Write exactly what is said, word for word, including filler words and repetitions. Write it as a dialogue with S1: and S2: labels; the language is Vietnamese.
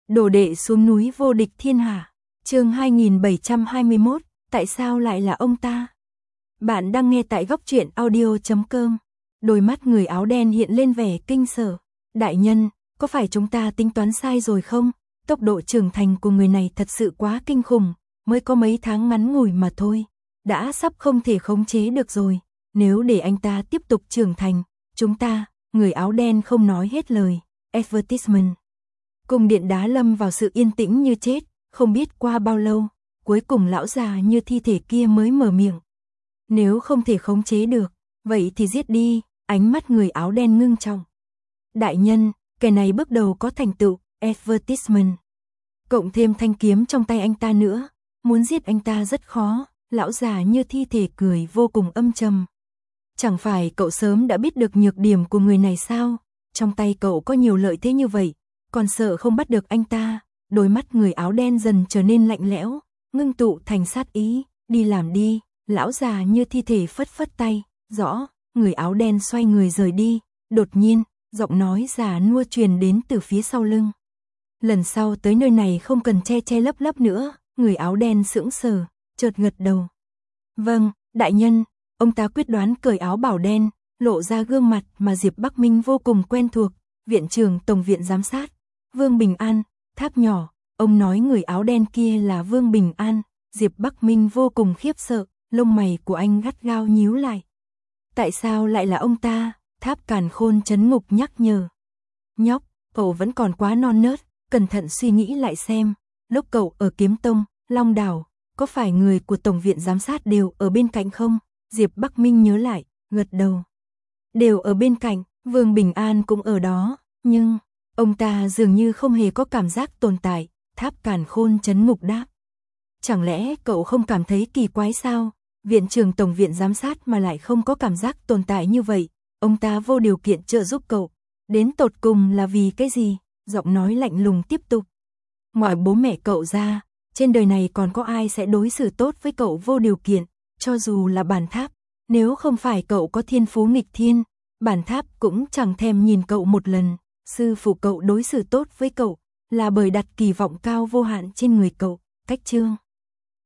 S1: Đồ đệ xuống núi vô địch thiên hạ. Chương hai nghìn bảy trăm hai mươi mốt, tại sao lại là ông ta? Bạn đang nghe tại góc truyện audio chấm com. Đôi mắt người áo đen hiện lên vẻ kinh sợ. Đại nhân, có phải chúng ta tính toán sai rồi không? Tốc độ trưởng thành của người này thật sự quá kinh khủng, mới có mấy tháng ngắn ngủi mà thôi, đã sắp không thể khống chế được rồi. Nếu để anh ta tiếp tục trưởng thành, chúng ta, người áo đen không nói hết lời. Advertisement. Cung điện đá lâm vào sự yên tĩnh như chết, không biết qua bao lâu, cuối cùng lão già như thi thể kia mới mở miệng. Nếu không thể khống chế được, vậy thì giết đi, ánh mắt người áo đen ngưng trọng. Đại nhân, kẻ này bước đầu có thành tựu, advertisement. Cộng thêm thanh kiếm trong tay anh ta nữa, muốn giết anh ta rất khó, lão già như thi thể cười vô cùng âm trầm. Chẳng phải cậu sớm đã biết được nhược điểm của người này sao? Trong tay cậu có nhiều lợi thế như vậy, còn sợ không bắt được anh ta. Đôi mắt người áo đen dần trở nên lạnh lẽo, ngưng tụ thành sát ý. Đi làm đi, lão già như thi thể phất phất tay. Rõ, người áo đen xoay người rời đi. Đột nhiên, giọng nói già nua truyền đến từ phía sau lưng. Lần sau tới nơi này không cần che che lấp lấp nữa. Người áo đen sững sờ, chợt gật đầu. Vâng, đại nhân. Ông ta quyết đoán cởi áo bảo đen, lộ ra gương mặt mà Diệp Bắc Minh vô cùng quen thuộc. Viện trưởng Tổng viện giám sát, Vương Bình An. Tháp nhỏ, ông nói người áo đen kia là Vương Bình An. Diệp Bắc Minh vô cùng khiếp sợ, lông mày của anh gắt gao nhíu lại. Tại sao lại là ông ta? Tháp Càn Khôn trấn ngục nhắc nhở. Nhóc, cậu vẫn còn quá non nớt, cẩn thận suy nghĩ lại xem. Lúc cậu ở Kiếm Tông, Long Đảo, có phải người của Tổng viện giám sát đều ở bên cạnh không? Diệp Bắc Minh nhớ lại, gật đầu. Đều ở bên cạnh, Vương Bình An cũng ở đó, nhưng ông ta dường như không hề có cảm giác tồn tại. Tháp Càn Khôn trấn ngục đáp. Chẳng lẽ cậu không cảm thấy kỳ quái sao? Viện trưởng Tổng viện giám sát mà lại không có cảm giác tồn tại như vậy. Ông ta vô điều kiện trợ giúp cậu. Đến tột cùng là vì cái gì? Giọng nói lạnh lùng tiếp tục. Ngoài bố mẹ cậu ra, trên đời này còn có ai sẽ đối xử tốt với cậu vô điều kiện? Cho dù là Bản Tháp, nếu không phải cậu có thiên phú nghịch thiên, Bản Tháp cũng chẳng thèm nhìn cậu một lần. Sư phụ cậu đối xử tốt với cậu là bởi đặt kỳ vọng cao vô hạn trên người cậu. Cách chương